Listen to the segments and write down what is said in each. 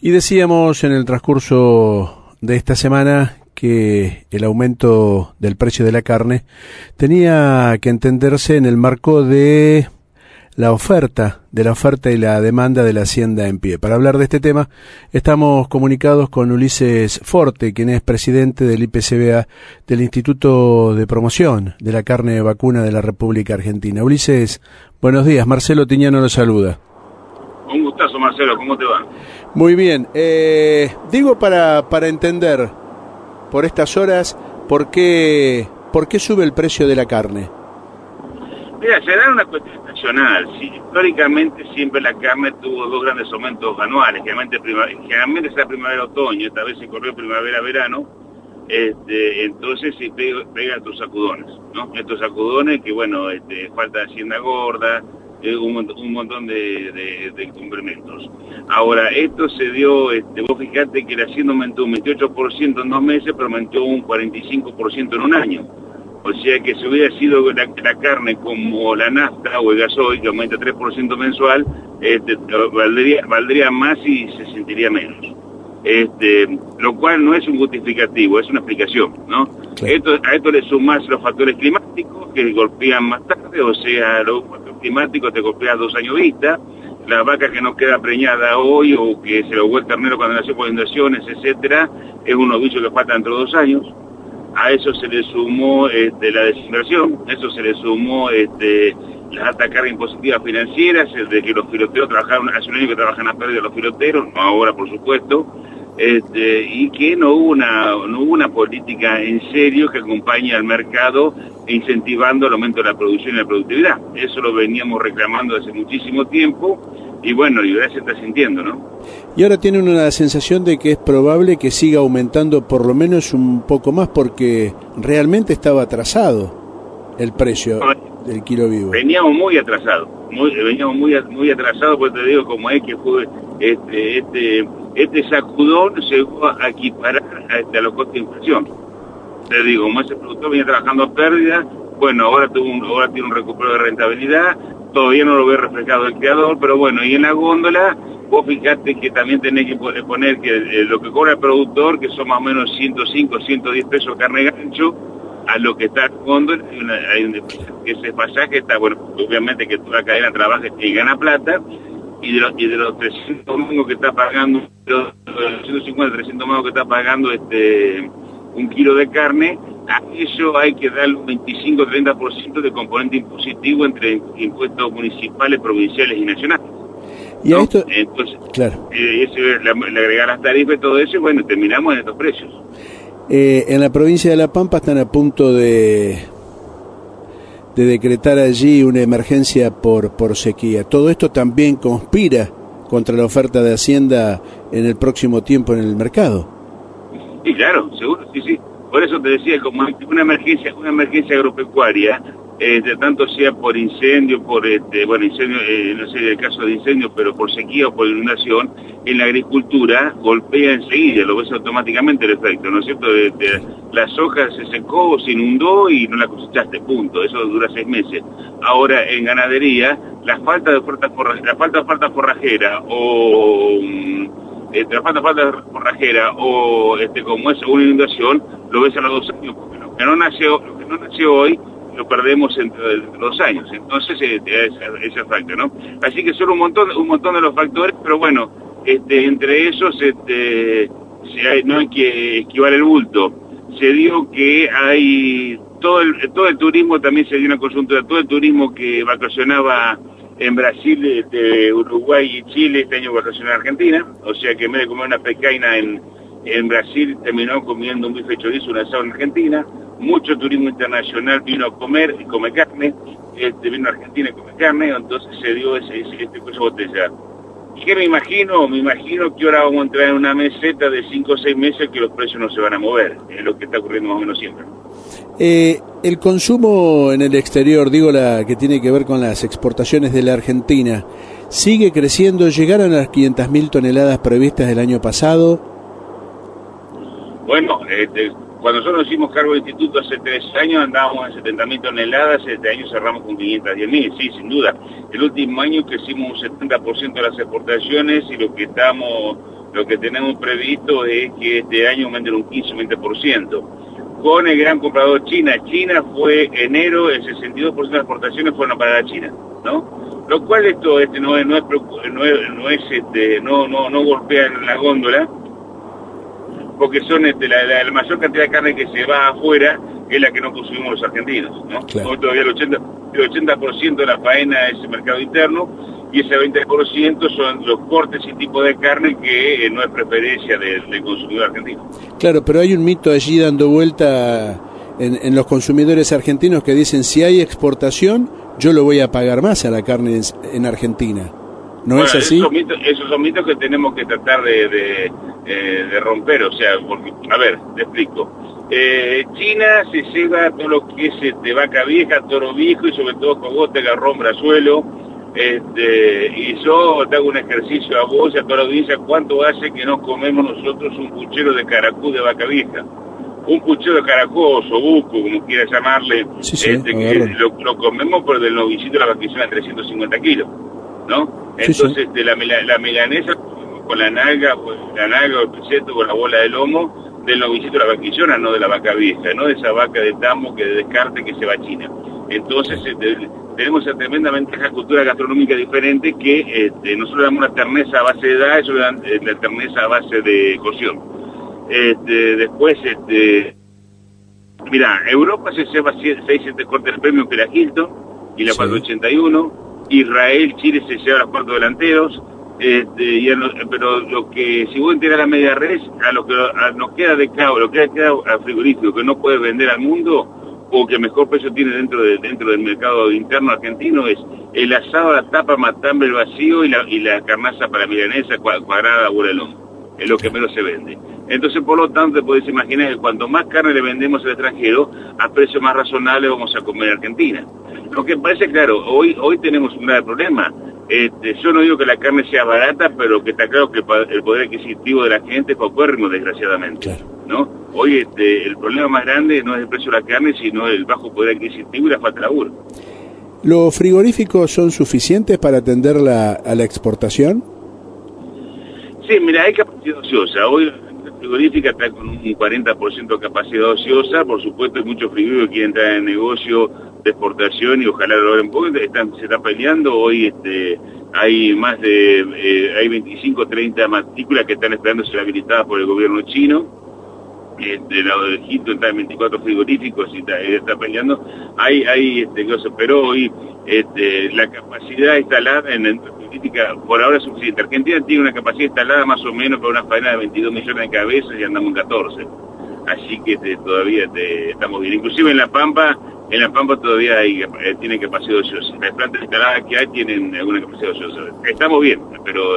Y decíamos en el transcurso de esta semana que el aumento del precio de la carne tenía que entenderse en el marco de la oferta y la demanda de la hacienda en pie. Para hablar de este tema estamos comunicados con Ulises Forte, quien es presidente del IPCBA, del Instituto de Promoción de la Carne Vacuna de la República Argentina. Ulises, buenos días. Marcelo Tiñano lo saluda. Un gustazo, Marcelo, ¿cómo te va? Muy bien. Digo para entender por estas horas por qué sube el precio de la carne. Mira, será una cuestión estacional. Sí, históricamente siempre la carne tuvo dos grandes aumentos anuales, generalmente será primavera-otoño, esta vez se corrió primavera-verano, entonces se pega estos sacudones, ¿no? Estos sacudones que, bueno, falta de hacienda gorda, un montón de complementos. Ahora, esto se dio, vos fijate que la hacienda aumentó un 28% en 2 meses, pero aumentó un 45% en un año. O sea que si hubiera sido la carne como la nafta o el gasoil, que aumenta 3% mensual, valdría más y se sentiría menos. Lo cual no es un justificativo, es una explicación, ¿no? Claro. A esto le sumás los factores climáticos que golpean más tarde, o sea, los factores climáticos te golpean 2 años vista, la vaca que no queda preñada hoy o que se lo vuelve ternero cuando nació por inundaciones, etcétera, es un ovillo que falta dentro de 2 años. A eso se le sumó la desinversión, eso se le sumó las altas cargas impositivas financieras, de que los filoteros trabajaron, hace un año que trabajan a pérdida los filoteros, no ahora por supuesto, y que no hubo una política en serio que acompañe al mercado incentivando el aumento de la producción y la productividad. Eso lo veníamos reclamando hace muchísimo tiempo. Y bueno, y ahora se está sintiendo, ¿no? Y ahora tienen una sensación de que es probable que siga aumentando por lo menos un poco más porque realmente estaba atrasado el precio del kilo vivo. Veníamos muy atrasados, muy atrasados, pues te digo, como es que fue este sacudón llegó a equiparar a los costos de inflación. Te digo, como ese productor venía trabajando a pérdida, bueno, ahora tiene un recupero de rentabilidad. Todavía no lo ve reflejado el creador, pero bueno, y en la góndola, vos fijate que también tenés que poner que lo que cobra el productor, que son más o menos 105, 110 pesos carne gancho, a lo que está en góndola, hay un ese pasaje está, bueno, obviamente que toda la cadena trabaja y gana plata, y de los 300 mangos que está pagando, los 150, 300 mangos que está pagando un kilo de carne, a eso hay que darle un 25-30% de componente impositivo entre impuestos municipales, provinciales y nacionales. Y ¿no? A esto, entonces, claro. Eso le agregar las tarifas y todo eso, y bueno, terminamos en estos precios. En la provincia de La Pampa están a punto de decretar allí una emergencia por sequía. Todo esto también conspira contra la oferta de Hacienda en el próximo tiempo en el mercado. Sí, claro, seguro, sí. Por eso te decía, como una emergencia agropecuaria, tanto sea por incendio, incendio, no sé el caso de incendio, pero por sequía o por inundación, en la agricultura golpea enseguida, lo ves automáticamente el efecto, ¿no es cierto? La soja se secó, se inundó y no la cosechaste, punto, eso dura 6 meses. Ahora, en ganadería, la falta de oferta forrajera o... la falta forrajera o como es una inundación, lo ves a los 2 años, porque lo que no nació hoy, lo perdemos entre 2 años. Entonces, ese factor, ¿no? Así que son un montón de los factores, pero bueno, entre esos, no hay que esquivar el bulto. Se dio que hay todo el turismo, también se dio una coyuntura, todo el turismo que vacacionaba en Brasil, Uruguay y Chile, este año vacacionó en Argentina, o sea que en vez de comer una pecaina en Brasil, terminó comiendo un bife chorizo, un asado en Argentina. Mucho turismo internacional vino a comer y come carne, vino a Argentina y come carne, entonces se dio esa botella. ¿Y qué me imagino? Me imagino que ahora vamos a entrar en una meseta de 5 o 6 meses que los precios no se van a mover, es lo que está ocurriendo más o menos siempre. El consumo en el exterior, digo la que tiene que ver con las exportaciones de la Argentina, ¿sigue creciendo? ¿Llegaron a las 500.000 toneladas previstas el año pasado? Bueno, cuando nosotros nos hicimos cargo del instituto hace 3 años andábamos en 70.000 toneladas, este año cerramos con 510.000, sí, sin duda. El último año crecimos un 70% de las exportaciones y lo que estamos lo que tenemos previsto es que este año aumenten un 15-20%. Con el gran comprador China. China fue enero, el 62% de las exportaciones fueron para la China, ¿no? Lo cual esto no golpea en la góndola, porque son la mayor cantidad de carne que se va afuera es la que no consumimos los argentinos, ¿no? Claro. Hoy todavía el 80% de la faena es el mercado interno, y ese 20% son los cortes y tipos de carne que no es preferencia del consumidor argentino. Claro, pero hay un mito allí dando vuelta en los consumidores argentinos que dicen, si hay exportación, yo lo voy a pagar más a la carne en Argentina. ¿No es así? Esos son mitos que tenemos que tratar de romper, o sea, porque, a ver, te explico. China se lleva todo lo que es de vaca vieja, toro viejo y sobre todo cogote, garrón, brazuelo. Y yo te hago un ejercicio a vos y a toda la audiencia: ¿cuánto hace que no comemos nosotros un puchero de caracú de vaca vieja? Un puchero de caracú o sobuco, como quieras llamarle, que lo comemos por del novicito de la vaquillona de 350 kilos, ¿no? Entonces, la milanesa con la nalga o el peseto con la bola de lomo del novicito de la vaquillona, no de la vaca vieja, no de esa vaca de tambo que de descarte que se va a China. Entonces, tenemos esa tremenda ventaja cultura gastronómica diferente que nosotros damos una terneza a base de edad, ellos dan la terneza a base de cocción. Después, mira, Europa se lleva 6-7 cortes de premio que la Hilton y la 481, Israel, Chile se lleva los cuartos delanteros, pero lo que, si vos enterás la media res, nos queda de cabo, lo que queda frigorífico que no puede vender al mundo, o que mejor precio tiene dentro del mercado interno argentino, es el asado, la tapa, matambre, el vacío y la carnaza para milanesa cuadrada, burelón. Es lo que menos se vende. Entonces, por lo tanto, te podés imaginar que cuanto más carne le vendemos al extranjero, a precio más razonable vamos a comer en Argentina. Lo que parece claro, hoy tenemos un grave problema. Yo no digo que la carne sea barata, pero que está claro que el poder adquisitivo de la gente es paupérrimo, desgraciadamente. Claro. ¿No? Hoy el problema más grande no es el precio de la carne, sino el bajo poder adquisitivo y la falta de laburo. ¿Los frigoríficos son suficientes para atender a la exportación? Sí, mira, hay capacidad ociosa. Hoy la frigorífica está con un 40% de capacidad ociosa. Por supuesto, hay muchos frigoríficos que quieren entrar en el negocio de exportación y ojalá lo logren poco. Se está peleando. Hoy hay más de hay 25 30 matrículas que están esperando ser habilitadas por el gobierno chino. Del lado del Egipto está en 24 frigoríficos y está peleando. Pero hoy la capacidad instalada en la frigorífica por ahora es suficiente. Argentina tiene una capacidad instalada más o menos para una faena de 22 millones de cabezas y andamos en 14. Así que todavía estamos bien. Inclusive en La Pampa todavía tienen capacidad ociosa. Las plantas instaladas que hay tienen alguna capacidad ociosa. Estamos bien, pero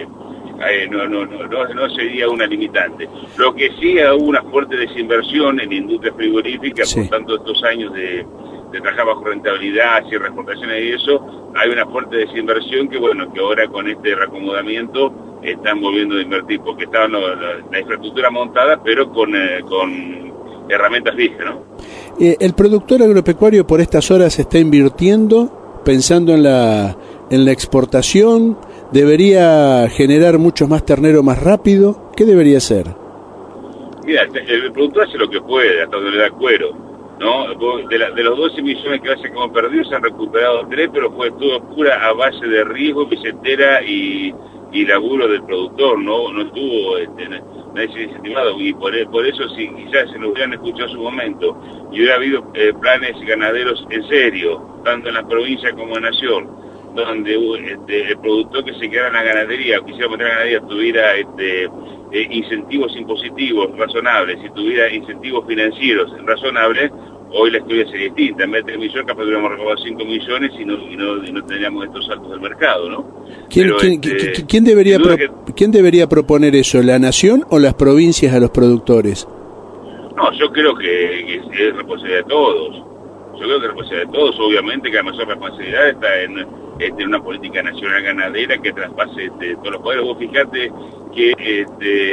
no sería una limitante. Lo que sí, hubo una fuerte desinversión en la industria frigorífica por tanto estos años de trabajar bajo rentabilidad, cierre exportaciones y eso. Hay una fuerte desinversión que ahora con este reacomodamiento están volviendo a invertir, porque estaban la infraestructura montada, pero con herramientas viejas, ¿no? El productor agropecuario por estas horas está invirtiendo, pensando en la exportación. ¿Debería generar muchos más terneros más rápido? ¿Qué debería hacer? Mira, el productor hace lo que puede, hasta donde le da cuero, ¿no? De los 12 millones que hemos perdido, se han recuperado 3, pero fue todo pura a base de riesgo, billetera y laburo del productor, no estuvo nadie se incentivado, y por eso, si quizás se nos hubieran escuchado en su momento y hubiera habido planes ganaderos en serio, tanto en la provincia como en Nación, donde el productor que se quedara en la ganadería o quisiera meter en la ganadería tuviera incentivos impositivos razonables y tuviera incentivos financieros razonables, hoy la historia sería distinta. En vez de 3 millones, capaz hubiéramos recaudado 5 millones y no tendríamos estos saltos del mercado, ¿no? ¿Quién debería proponer eso, la nación o las provincias a los productores? No, yo creo que es responsabilidad de todos. Yo creo que es responsabilidad de todos. Obviamente que la mayor responsabilidad está en una política nacional ganadera que traspase todos los poderes. Vos fijate que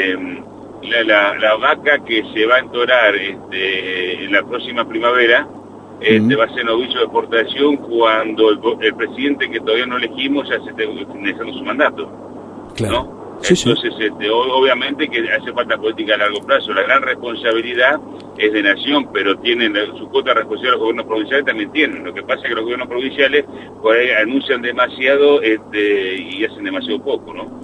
la vaca que se va a entorar en la próxima primavera va a ser novillo de exportación cuando el presidente que todavía no elegimos ya se esté finalizando su mandato. Claro. ¿No? Sí, entonces, obviamente que hace falta política a largo plazo. La gran responsabilidad es de nación, pero tienen su cuota de responsabilidad los gobiernos provinciales también tienen. Lo que pasa es que los gobiernos provinciales por ahí anuncian demasiado y hacen demasiado poco, ¿no?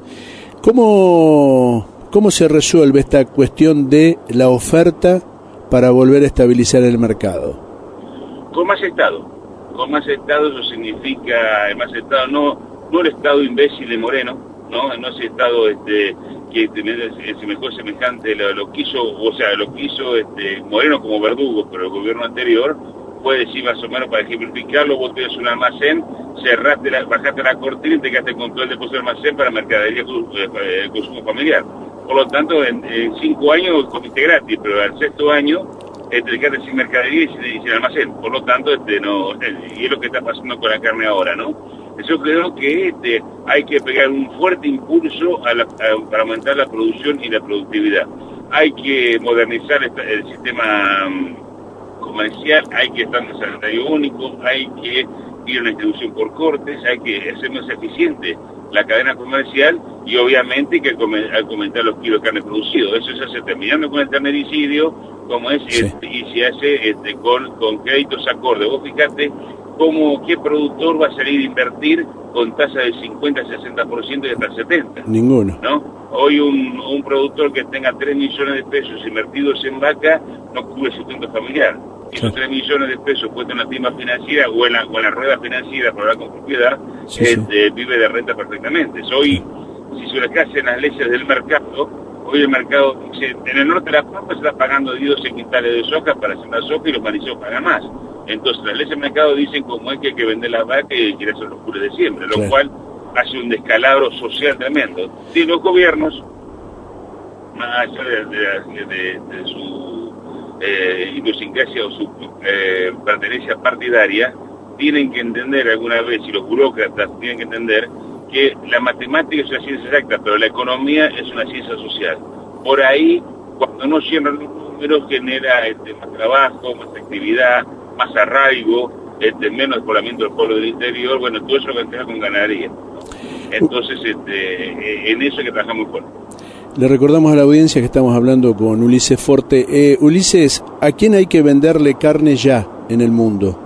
¿Cómo se resuelve esta cuestión de la oferta para volver a estabilizar el mercado? Con más Estado. Con más Estado, eso significa más Estado, no el Estado imbécil de Moreno, no ese Estado que se mejor semejante lo quiso Moreno como verdugo, pero el gobierno anterior puede decir más o menos, para ejemplificarlo, vos tenés un almacén, bajaste la cortina y te quedaste con todo el depósito del almacén para mercadería de consumo familiar. Por lo tanto, en 5 años comiste gratis, pero al 6º año te quedaste sin mercadería y sin almacén. Por lo tanto, y es lo que está pasando con la carne ahora, ¿no? Yo creo que hay que pegar un fuerte impulso para aumentar la producción y la productividad. Hay que modernizar el sistema comercial, hay que estar en el salario único, hay que ir a una distribución por cortes, hay que hacer más eficiente la cadena comercial y obviamente que aumentar los kilos de carne producidos. Eso se hace terminando con el ternéricidio, como es, sí. Y se hace con créditos acordes. Vos fijate qué productor va a salir a invertir con tasa del 50-60% y hasta el 70%. Ninguno. ¿No? Hoy un productor que tenga 3 millones de pesos invertidos en vaca no cubre su sustento familiar. Y esos 3 millones de pesos puestos en la timba financiera o en la rueda financiera por hablar con propiedad, vive de renta perfectamente. Hoy, si se le hacen las leyes del mercado, hoy el mercado, en el norte de La Pampa se está pagando 12 quintales de soja para hacer la soja y los manicillos pagan más. Entonces las leyes del mercado dicen como es que hay que vender las vacas y quiere hacer los cules de siempre, lo cual hace un descalabro social tremendo. Si los gobiernos, más allá de su idiosincrasia o su pertenencia partidaria, tienen que entender alguna vez, y los burócratas tienen que entender, que la matemática es una ciencia exacta, pero la economía es una ciencia social. Por ahí, cuando no cierran los números, genera más trabajo, más actividad, más arraigo, menos despoblamiento del pueblo del interior, bueno, todo eso lo que entrega con ganadería. Entonces, en eso hay que trabajar muy fuerte. Le recordamos a la audiencia que estamos hablando con Ulises Forte. Ulises, ¿a quién hay que venderle carne ya en el mundo?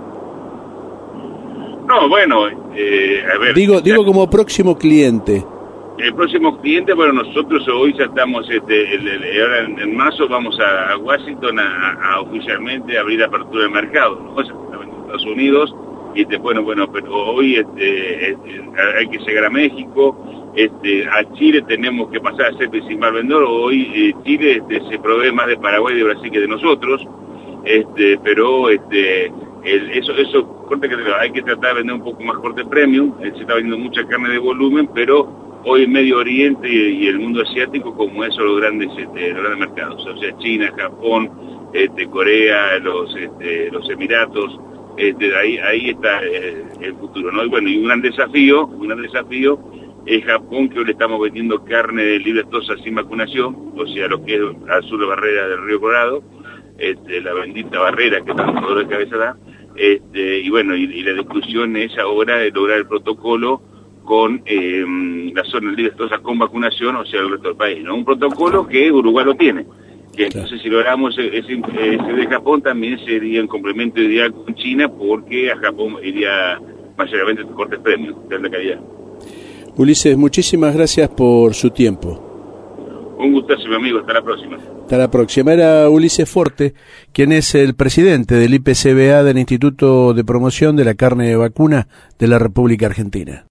No, bueno, a ver... Digo como próximo cliente. El próximo cliente, bueno, nosotros hoy ya estamos, ahora en marzo vamos a Washington a oficialmente abrir la apertura del mercado, ¿no? Ya está en Estados Unidos, y bueno, pero hoy hay que llegar a México, a Chile tenemos que pasar a ser principal vendedor. Hoy Chile se provee más de Paraguay y de Brasil que de nosotros, pero eso corte que hay que tratar de vender un poco más corte premium. Se está vendiendo mucha carne de volumen, pero hoy en Medio Oriente y el mundo asiático, como eso, los grandes mercados, o sea, China, Japón, Corea, los Emiratos, ahí está el futuro, ¿no? Y bueno, y un gran desafío es Japón, que hoy le estamos vendiendo carne de libre tosa sin vacunación, o sea, lo que es al sur de Barrera del Río Colorado, la bendita barrera que tanto dolor de cabeza da, y bueno, y la discusión es ahora de lograr el protocolo con la zona libre tosa con vacunación, o sea, el resto del país, ¿no? Un protocolo que Uruguay lo tiene, que entonces si logramos ese de Japón también sería un complemento ideal con China, porque a Japón iría mayormente cortes premium, de alta calidad. Ulises, muchísimas gracias por su tiempo. Un gustazo, mi amigo. Hasta la próxima. Hasta la próxima. Era Ulises Forte, quien es el presidente del IPCBA, del Instituto de Promoción de la Carne de Vacuna de la República Argentina.